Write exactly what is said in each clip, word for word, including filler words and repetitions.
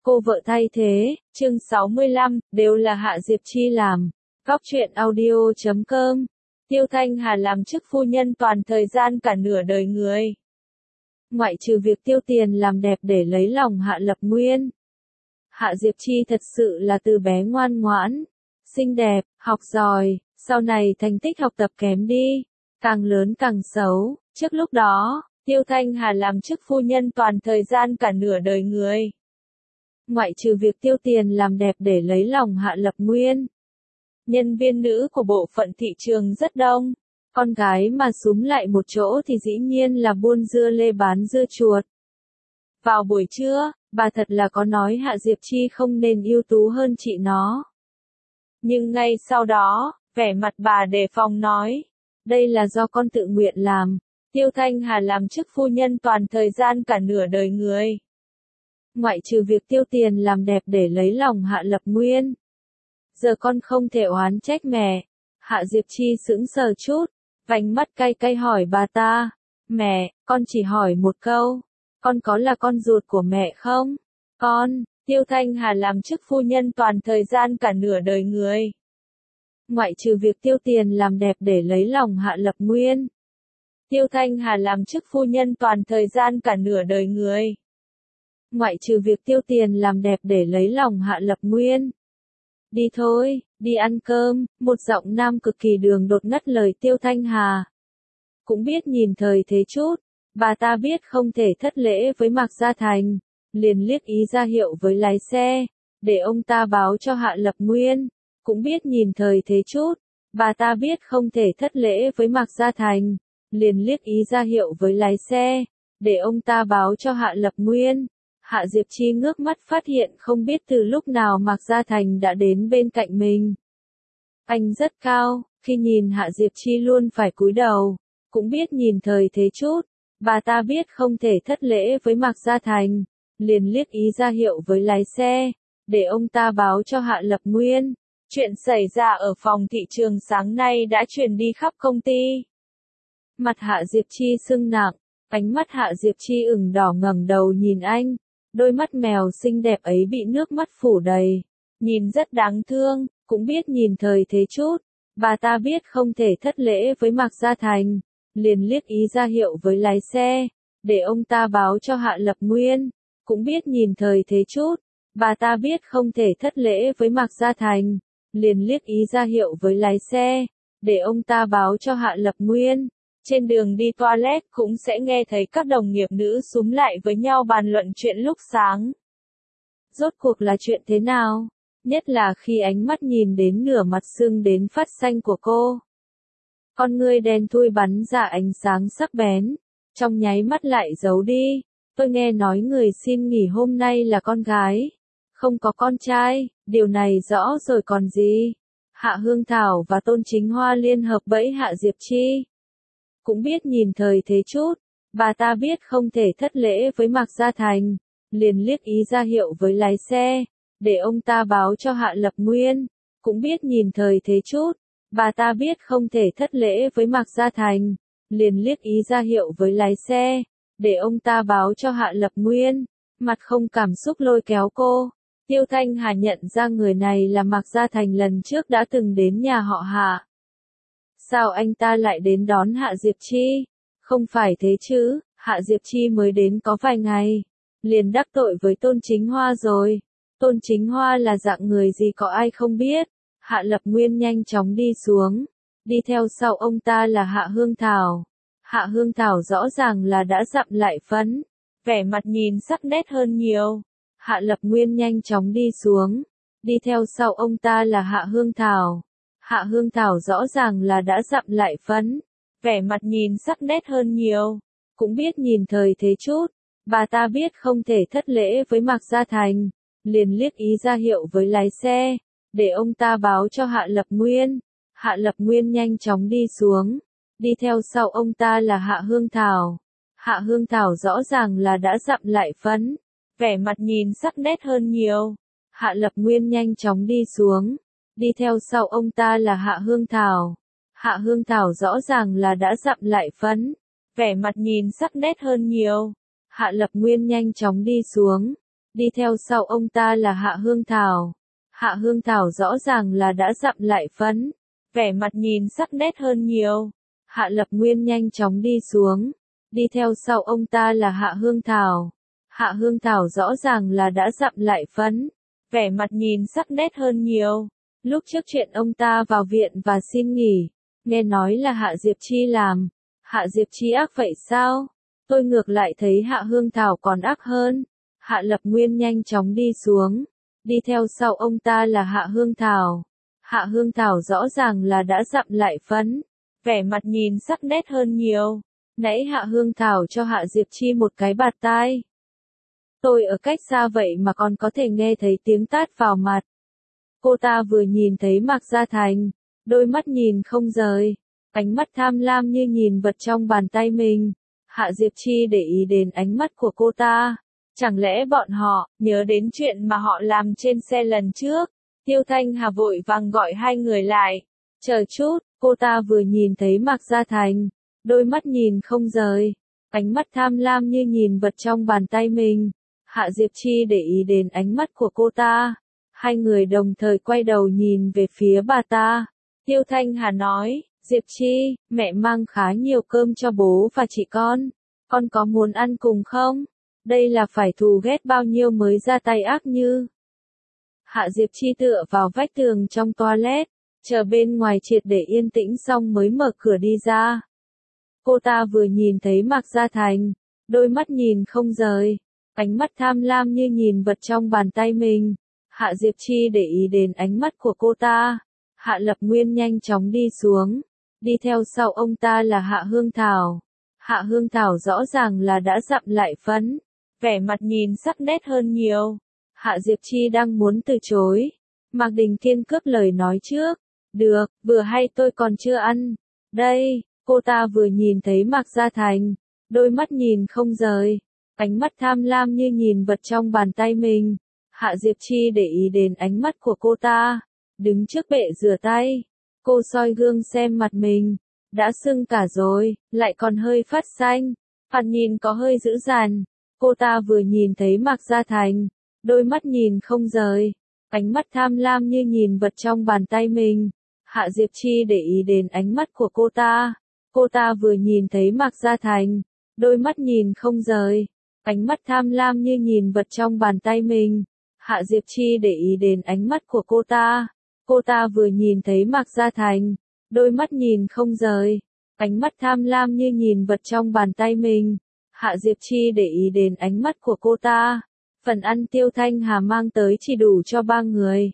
Cô vợ thay thế, chương sáu mươi lăm, đều là Hạ Diệp Chi làm. Góc truyện audio chấm com. Tiêu Thanh Hà làm chức phu nhân toàn thời gian cả nửa đời người. Ngoại trừ việc tiêu tiền làm đẹp để lấy lòng Hạ Lập Nguyên. Hạ Diệp Chi thật sự là từ bé ngoan ngoãn, xinh đẹp, học giỏi, sau này thành tích học tập kém đi, càng lớn càng xấu. Trước lúc đó, Tiêu Thanh Hà làm chức phu nhân toàn thời gian cả nửa đời người. Ngoại trừ việc tiêu tiền làm đẹp để lấy lòng Hạ Lập Nguyên, nhân viên nữ của bộ phận thị trường rất đông. Con gái mà súm lại một chỗ thì dĩ nhiên là buôn dưa lê bán dưa chuột. Vào buổi trưa, bà thật là có nói Hạ Diệp Chi không nên ưu tú hơn chị nó. Nhưng ngay sau đó, vẻ mặt bà đề phòng nói, đây là do con tự nguyện làm. Tiêu Thanh Hà làm chức phu nhân toàn thời gian cả nửa đời người. Ngoại trừ việc tiêu tiền làm đẹp để lấy lòng Hạ Lập Nguyên. Giờ con không thể oán trách mẹ. Hạ Diệp Chi sững sờ chút, vành mắt cay cay hỏi bà ta, mẹ, con chỉ hỏi một câu, con có là con ruột của mẹ không? Con, Tiêu Thanh Hà làm chức phu nhân toàn thời gian cả nửa đời người. Ngoại trừ việc tiêu tiền làm đẹp để lấy lòng Hạ Lập Nguyên. Tiêu Thanh Hà làm chức phu nhân toàn thời gian cả nửa đời người. Ngoại trừ việc tiêu tiền làm đẹp để lấy lòng Hạ Lập Nguyên. Đi thôi, đi ăn cơm, một giọng nam cực kỳ đường đột ngắt lời Tiêu Thanh Hà. Cũng biết nhìn thời thế chút, bà ta biết không thể thất lễ với Mạc Gia Thành, liền liếc ý ra hiệu với lái xe, để ông ta báo cho Hạ Lập Nguyên. Cũng biết nhìn thời thế chút, bà ta biết không thể thất lễ với Mạc Gia Thành, liền liếc ý ra hiệu với lái xe, để ông ta báo cho Hạ Lập Nguyên. Hạ Diệp Chi ngước mắt phát hiện không biết từ lúc nào Mạc Gia Thành đã đến bên cạnh mình. Anh rất cao, khi nhìn Hạ Diệp Chi luôn phải cúi đầu. Cũng biết nhìn thời thế chút, bà ta biết không thể thất lễ với Mạc Gia Thành, liền liếc ý ra hiệu với lái xe, để ông ta báo cho Hạ Lập Nguyên. Chuyện xảy ra ở phòng thị trường sáng nay đã truyền đi khắp công ty. Mặt Hạ Diệp Chi sưng nặng, ánh mắt Hạ Diệp Chi ửng đỏ ngẩng đầu nhìn anh. Đôi mắt mèo xinh đẹp ấy bị nước mắt phủ đầy, nhìn rất đáng thương. Cũng biết nhìn thời thế chút, bà ta biết không thể thất lễ với Mạc Gia Thành, liền liếc ý ra hiệu với lái xe, để ông ta báo cho Hạ Lập Nguyên. Cũng biết nhìn thời thế chút, bà ta biết không thể thất lễ với Mạc Gia Thành, liền liếc ý ra hiệu với lái xe, để ông ta báo cho Hạ Lập Nguyên. Trên đường đi toilet cũng sẽ nghe thấy các đồng nghiệp nữ súm lại với nhau bàn luận chuyện lúc sáng. Rốt cuộc là chuyện thế nào? Nhất là khi ánh mắt nhìn đến nửa mặt sưng đến phát xanh của cô. Con ngươi đen thui bắn ra ánh sáng sắc bén, trong nháy mắt lại giấu đi. Tôi nghe nói người xin nghỉ hôm nay là con gái, không có con trai, điều này rõ rồi còn gì. Hạ Hương Thảo và Tôn Chính Hoa liên hợp bẫy Hạ Diệp Chi. Cũng biết nhìn thời thế chút, bà ta biết không thể thất lễ với Mạc Gia Thành, liền liếc ý ra hiệu với lái xe, để ông ta báo cho Hạ Lập Nguyên. Cũng biết nhìn thời thế chút, bà ta biết không thể thất lễ với Mạc Gia Thành, liền liếc ý ra hiệu với lái xe, để ông ta báo cho Hạ Lập Nguyên. Mặt không cảm xúc lôi kéo cô. Tiêu Thanh Hà nhận ra người này là Mạc Gia Thành lần trước đã từng đến nhà họ Hạ. Sao anh ta lại đến đón Hạ Diệp Chi? Không phải thế chứ, Hạ Diệp Chi mới đến có vài ngày, liền đắc tội với Tôn Chính Hoa rồi. Tôn Chính Hoa là dạng người gì có ai không biết. Hạ Lập Nguyên nhanh chóng đi xuống, đi theo sau ông ta là Hạ Hương Thảo. Hạ Hương Thảo rõ ràng là đã dặm lại phấn, vẻ mặt nhìn sắc nét hơn nhiều. Hạ Lập Nguyên nhanh chóng đi xuống, đi theo sau ông ta là Hạ Hương Thảo. Hạ Hương Thảo rõ ràng là đã dặm lại phấn, vẻ mặt nhìn sắc nét hơn nhiều. Cũng biết nhìn thời thế chút, bà ta biết không thể thất lễ với Mạc Gia Thành, liền liếc ý ra hiệu với lái xe, để ông ta báo cho Hạ Lập Nguyên. Hạ Lập Nguyên nhanh chóng đi xuống, đi theo sau ông ta là Hạ Hương Thảo. Hạ Hương Thảo rõ ràng là đã dặm lại phấn, vẻ mặt nhìn sắc nét hơn nhiều. Hạ Lập Nguyên nhanh chóng đi xuống, đi theo sau ông ta là Hạ Hương Thảo. Hạ Hương Thảo rõ ràng là đã dặm lại phấn, vẻ mặt nhìn sắc nét hơn nhiều. Hạ Lập Nguyên nhanh chóng đi xuống, Đi theo sau ông ta là Hạ Hương Thảo. Hạ Hương Thảo rõ ràng là đã dặm lại phấn, vẻ mặt nhìn sắc nét hơn nhiều. Hạ Lập Nguyên nhanh chóng đi xuống. Đi theo sau ông ta là Hạ Hương Thảo. Hạ Hương Thảo rõ ràng là đã dặm lại phấn, vẻ mặt nhìn sắc nét hơn nhiều. Lúc trước chuyện ông ta vào viện và xin nghỉ, nghe nói là Hạ Diệp Chi làm. Hạ Diệp Chi ác vậy sao? Tôi ngược lại thấy Hạ Hương Thảo còn ác hơn. Hạ Lập Nguyên nhanh chóng đi xuống. Đi theo sau ông ta là Hạ Hương Thảo. Hạ Hương Thảo rõ ràng là đã dặm lại phấn, vẻ mặt nhìn sắc nét hơn nhiều. Nãy Hạ Hương Thảo cho Hạ Diệp Chi một cái bạt tai. Tôi ở cách xa vậy mà còn có thể nghe thấy tiếng tát vào mặt. Cô ta vừa nhìn thấy Mạc Gia Thành, đôi mắt nhìn không rời, ánh mắt tham lam như nhìn vật trong bàn tay mình. Hạ Diệp Chi để ý đến ánh mắt của cô ta. Chẳng lẽ bọn họ nhớ đến chuyện mà họ làm trên xe lần trước? Tiêu Thanh Hà vội vàng gọi hai người lại. Chờ chút, cô ta vừa nhìn thấy Mạc Gia Thành, đôi mắt nhìn không rời, ánh mắt tham lam như nhìn vật trong bàn tay mình. Hạ Diệp Chi để ý đến ánh mắt của cô ta. Hai người đồng thời quay đầu nhìn về phía bà ta. Tiêu Thanh Hà nói, Diệp Chi, mẹ mang khá nhiều cơm cho bố và chị con. Con có muốn ăn cùng không? Đây là phải thù ghét bao nhiêu mới ra tay ác như. Hạ Diệp Chi tựa vào vách tường trong toilet, chờ bên ngoài triệt để yên tĩnh xong mới mở cửa đi ra. Cô ta vừa nhìn thấy Mạc Gia Thành, đôi mắt nhìn không rời, ánh mắt tham lam như nhìn vật trong bàn tay mình. Hạ Diệp Chi để ý đến ánh mắt của cô ta. Hạ Lập Nguyên nhanh chóng đi xuống. Đi theo sau ông ta là Hạ Hương Thảo. Hạ Hương Thảo rõ ràng là đã dặm lại phấn, vẻ mặt nhìn sắc nét hơn nhiều. Hạ Diệp Chi đang muốn từ chối. Mạc Đình Kiên cướp lời nói trước. Được, vừa hay tôi còn chưa ăn. Đây, cô ta vừa nhìn thấy Mạc Gia Thành, đôi mắt nhìn không rời, ánh mắt tham lam như nhìn vật trong bàn tay mình. Hạ Diệp Chi để ý đến ánh mắt của cô ta. Đứng trước bệ rửa tay, cô soi gương xem mặt mình. Đã sưng cả rồi, lại còn hơi phát xanh. Mặt nhìn có hơi dữ dằn. Cô ta vừa nhìn thấy Mạc Gia Thành, đôi mắt nhìn không rời, ánh mắt tham lam như nhìn vật trong bàn tay mình. Hạ Diệp Chi để ý đến ánh mắt của cô ta. Cô ta vừa nhìn thấy Mạc Gia Thành, đôi mắt nhìn không rời, ánh mắt tham lam như nhìn vật trong bàn tay mình. Hạ Diệp Chi để ý đến ánh mắt của cô ta. Cô ta vừa nhìn thấy Mạc Gia Thành, đôi mắt nhìn không rời, ánh mắt tham lam như nhìn vật trong bàn tay mình. Hạ Diệp Chi để ý đến ánh mắt của cô ta. Phần ăn Tiêu Thanh Hà mang tới chỉ đủ cho ba người.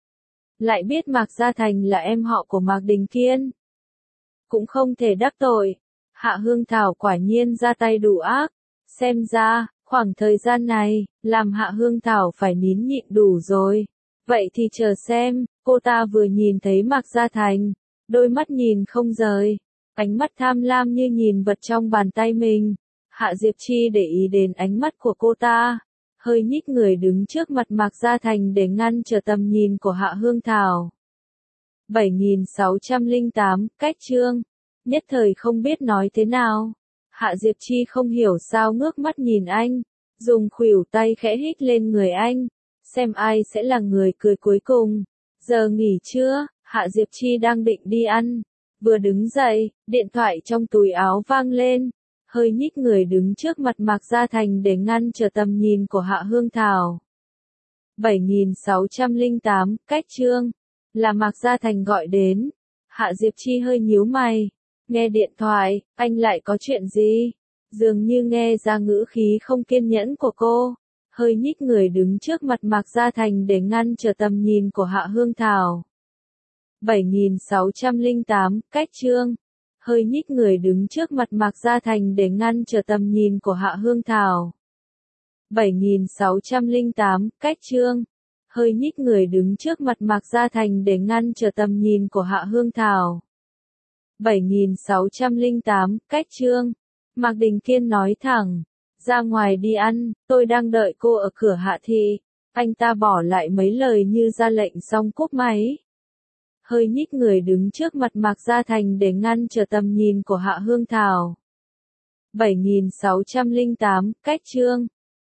Lại biết Mạc Gia Thành là em họ của Mạc Đình Kiên, cũng không thể đắc tội. Hạ Hương Thảo quả nhiên ra tay đủ ác. Xem ra, khoảng thời gian này, làm Hạ Hương Thảo phải nín nhịn đủ rồi. Vậy thì chờ xem. Cô ta vừa nhìn thấy Mạc Gia Thành, đôi mắt nhìn không rời, ánh mắt tham lam như nhìn vật trong bàn tay mình. Hạ Diệp Chi để ý đến ánh mắt của cô ta, hơi nhích người đứng trước mặt Mạc Gia Thành để ngăn trở tầm nhìn của Hạ Hương Thảo. bảy nghìn sáu trăm lẻ tám, cách chương. Nhất thời không biết nói thế nào. Hạ Diệp Chi không hiểu sao ngước mắt nhìn anh, dùng khuỷu tay khẽ hít lên người anh, xem ai sẽ là người cười cuối cùng. Giờ nghỉ trưa, Hạ Diệp Chi đang định đi ăn. Vừa đứng dậy, điện thoại trong túi áo vang lên. Hơi nhích người đứng trước mặt Mạc Gia Thành để ngăn trở tầm nhìn của Hạ Hương Thảo. bảy nghìn sáu trăm lẻ tám, cách chương. Là Mạc Gia Thành gọi đến. Hạ Diệp Chi hơi nhíu mày. Nghe điện thoại, anh lại có chuyện gì? Dường như nghe ra ngữ khí không kiên nhẫn của cô. Hơi nhích người đứng trước mặt Mạc Gia Thành để ngăn trở tầm nhìn của Hạ Hương Thảo. bảy nghìn sáu trăm lẻ tám, cách chương. Hơi nhích người đứng trước mặt Mạc Gia Thành để ngăn trở tầm nhìn của Hạ Hương Thảo. bảy nghìn sáu trăm lẻ tám, cách chương. Hơi nhích người đứng trước mặt Mạc Gia Thành để ngăn trở tầm nhìn của Hạ Hương Thảo. bảy nghìn sáu trăm lẻ tám, cách chương. Mạc Đình Kiên nói thẳng. Ra ngoài đi ăn, tôi đang đợi cô ở cửa Hạ thị. Anh ta bỏ lại mấy lời như ra lệnh xong cúp máy. Hơi nhích người đứng trước mặt Mạc Gia Thành để ngăn trở tầm nhìn của Hạ Hương Thảo. bảy nghìn sáu trăm lẻ tám, cách chương.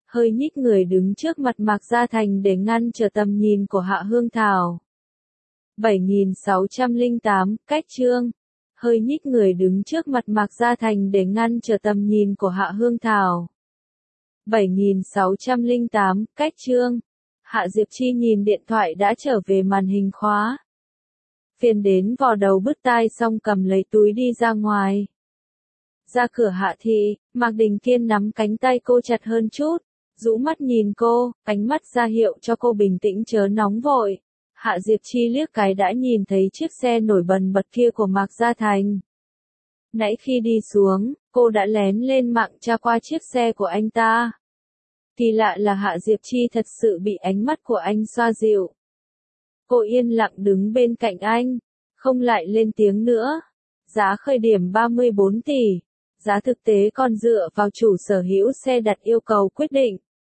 hơi nhích người đứng trước mặt Mạc Gia Thành để ngăn trở tầm nhìn của Hạ Hương Thảo. bảy nghìn sáu trăm lẻ tám, cách chương. Hơi nhích người đứng trước mặt Mạc Gia Thành để ngăn trở tầm nhìn của Hạ Hương Thảo. bảy nghìn sáu trăm lẻ tám, cách chương. Hạ Diệp Chi nhìn điện thoại đã trở về màn hình khóa. Phiền đến vò đầu bứt tai xong cầm lấy túi đi ra ngoài. Ra cửa Hạ thị, Mạc Đình Kiên nắm cánh tay cô chặt hơn chút, rũ mắt nhìn cô, ánh mắt ra hiệu cho cô bình tĩnh chớ nóng vội. Hạ Diệp Chi liếc cái đã nhìn thấy chiếc xe nổi bần bật kia của Mạc Gia Thành. Nãy khi đi xuống, cô đã lén lên mạng tra qua chiếc xe của anh ta. Kỳ lạ là Hạ Diệp Chi thật sự bị ánh mắt của anh xoa dịu. Cô yên lặng đứng bên cạnh anh, không lại lên tiếng nữa. Giá khởi điểm ba mươi bốn tỷ, giá thực tế còn dựa vào chủ sở hữu xe đặt yêu cầu quyết định.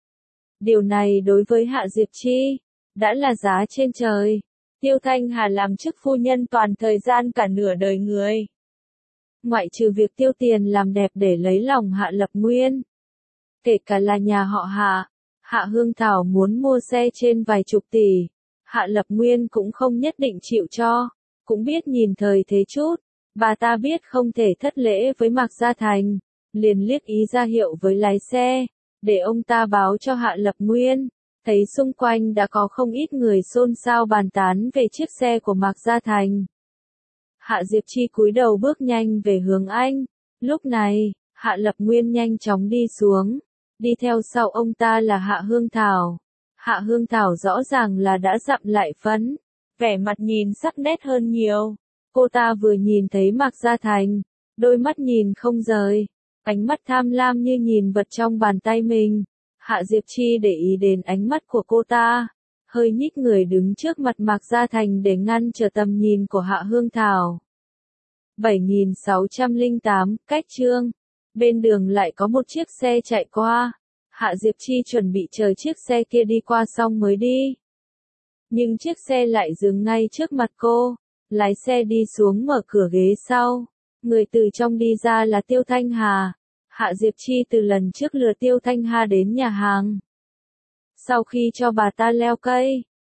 Điều này đối với Hạ Diệp Chi đã là giá trên trời. Tiêu Thanh Hà làm chức phu nhân toàn thời gian cả nửa đời người. Ngoại trừ việc tiêu tiền làm đẹp để lấy lòng Hạ Lập Nguyên, kể cả là nhà họ Hạ, Hạ Hương Thảo muốn mua xe trên vài chục tỷ, Hạ Lập Nguyên cũng không nhất định chịu cho, cũng biết nhìn thời thế chút. Bà ta biết không thể thất lễ với Mạc Gia Thành, liền liếc ý ra hiệu với lái xe, để ông ta báo cho Hạ Lập Nguyên. Thấy xung quanh đã có không ít người xôn xao bàn tán về chiếc xe của Mạc Gia Thành. Hạ Diệp Chi cúi đầu bước nhanh về hướng anh. Lúc này, Hạ Lập Nguyên nhanh chóng đi xuống. Đi theo sau ông ta là Hạ Hương Thảo. Hạ Hương Thảo rõ ràng là đã dặm lại phấn, vẻ mặt nhìn sắc nét hơn nhiều. Cô ta vừa nhìn thấy Mạc Gia Thành, đôi mắt nhìn không rời, ánh mắt tham lam như nhìn vật trong bàn tay mình. Hạ Diệp Chi để ý đến ánh mắt của cô ta, hơi nhích người đứng trước mặt Mạc Gia Thành để ngăn trở tầm nhìn của Hạ Hương Thảo. bảy nghìn sáu trăm lẻ tám, cách chương. Bên đường lại có một chiếc xe chạy qua. Hạ Diệp Chi chuẩn bị chờ chiếc xe kia đi qua xong mới đi. Nhưng chiếc xe lại dừng ngay trước mặt cô. Lái xe đi xuống mở cửa ghế sau. Người từ trong đi ra là Tiêu Thanh Hà. Hạ Diệp Chi từ lần trước lừa Tiêu Thanh Hà đến nhà hàng. Sau khi cho bà ta leo cây,